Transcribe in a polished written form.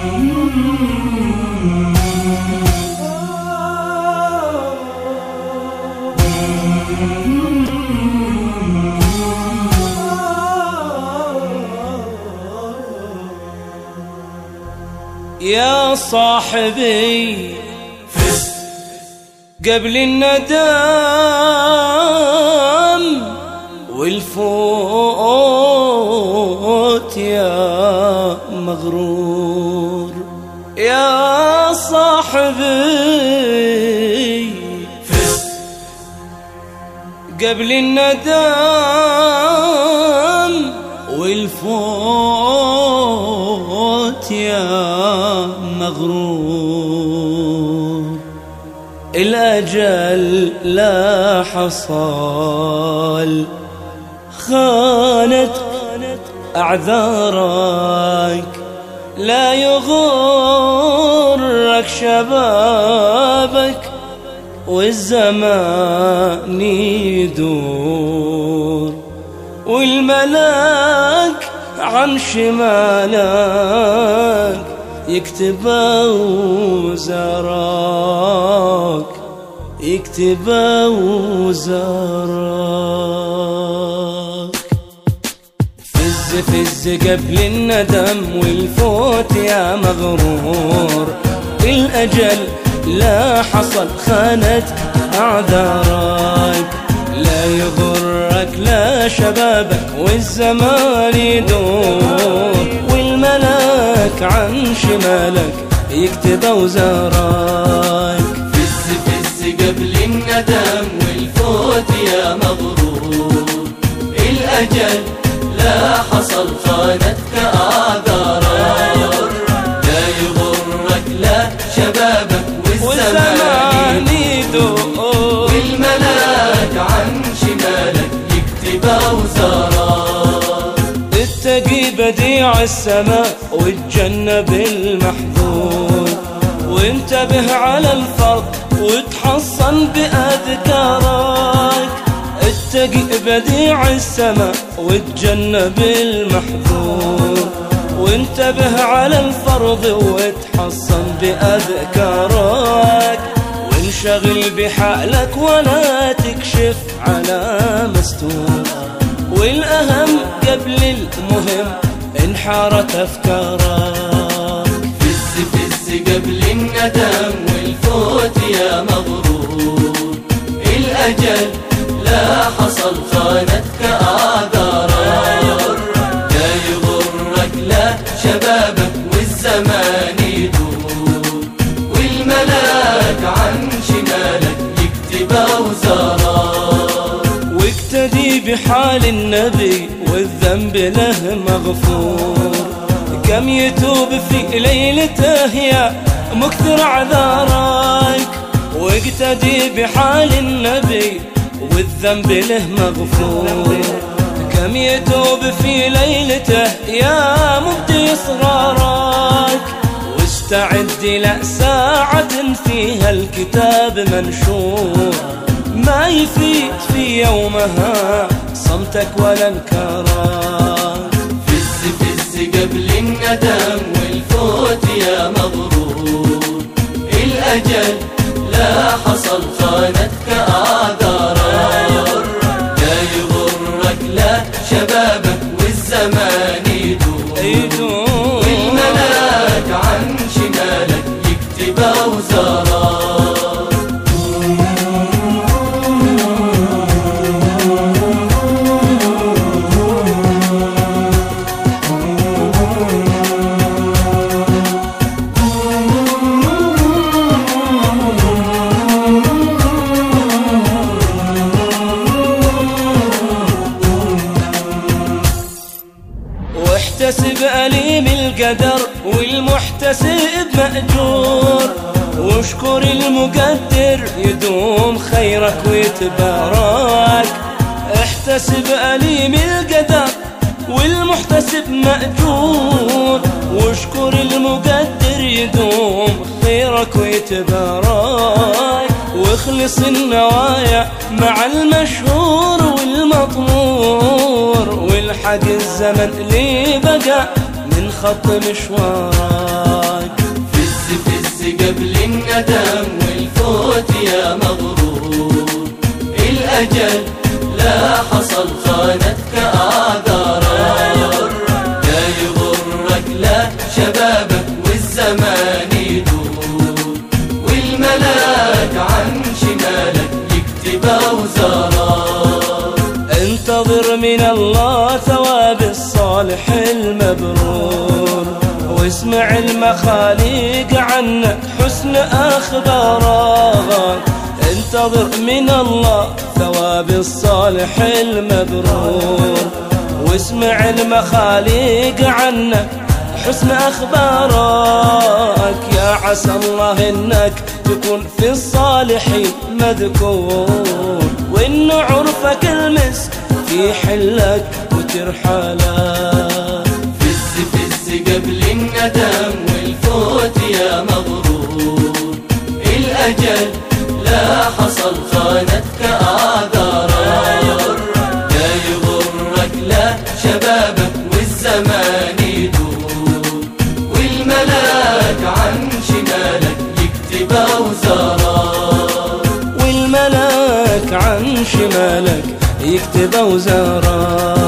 يا صاحبي فز قبل الندم والفوت يا مغرور. يا صاحبي فز قبل الندم والفوت يا مغرور. الأجل لا حصل خانت أعذارك، لا يغرك شبابك والزمان يدور، والملاك عن شمالك يكتب وزارك، يكتب وزارك. فز فز قبل الندم والفوت يا مغرور. الأجل لا حصل خانت أعذارك، لا يغرك لا شبابك والزمان يدور، والملاك عن شمالك يكتب أوزارك. فز فز قبل الندم والفوت يا مغرور. الأجل لا حصل خانتك أعذارك، لا يغرك لا شبابك والزمان يدور، والملاك عن شمالك يكتب أوزارك. اتقي بديع السماء وتجنب المحذور، وانتبه على الفرض وتحصن بأذكارك. اتقي بديع السماء وتجنب المحذور، وانتبه على الفرض وتحصن بأذكارك. وانشغل بحالك ولا تكشف على مستور، والأهم قبل المهم انحارت أفكارك. فز فز قبل الندم والفوت يا مغرور. الأجل لا حصل خانتك أعذارك، لا يغرك لا شبابك والزمان يدور، والملاك عن شمالك يكتب أوزارك. واقتدي بحال النبي والذنب له مغفور، كم يتوب في ليلته يا مكثر أعذارك. واقتدي بحال النبي والذنب له مغفور، كم يتوب في ليلته يا مبدي إصرارك. واستعد لساعة فيها الكتاب منشور، ما يفيد في يومها صمتك ولا انكارك. فز فز قبل الندم والفوت يا مغرور. الأجل لا حصل خانتك أعذارك، لا يغرك لا شبابك والزمان يدور، والملاك عن شمالك يكتب أوزارك. واحتسب أليم القدر والمحتسب مأجور، واشكر المقدر يدوم خيرك ويتبارك. احتسب أليم القدر والمحتسب مأجور، واشكر المقدر يدوم خيرك ويتبارك. واخلص النوايا مع المشهور والمطمور، والحق الزمن اللي بقى من خط مشوارك. فز قبل الندم والفوت يا مغرور، الأجل لا حصل خانتك أعذارك، لا يغرك لا شبابك والزمان يدور، والملاك عن شمالك يكتب أوزارك. انتظر من الله ثواب الصالح المبرور، واسمع المخاليق عنك حسن أخبارك. انتظر من الله ثواب الصالح المبرور، واسمع المخاليق عنك حسن أخبارك. يا عسى الله إنك تكون في الصالحين مذكور، وإن عرفك المسك في حلك وترحلك. فز قبل الندم والفوت يا مغرور، الأجل لا حصل خانتك أعذارك، لا يغرك لا شبابك والزمان يدور، والملاك عن شمالك يكتب أوزارك، والملاك عن شمالك يكتب أوزارك.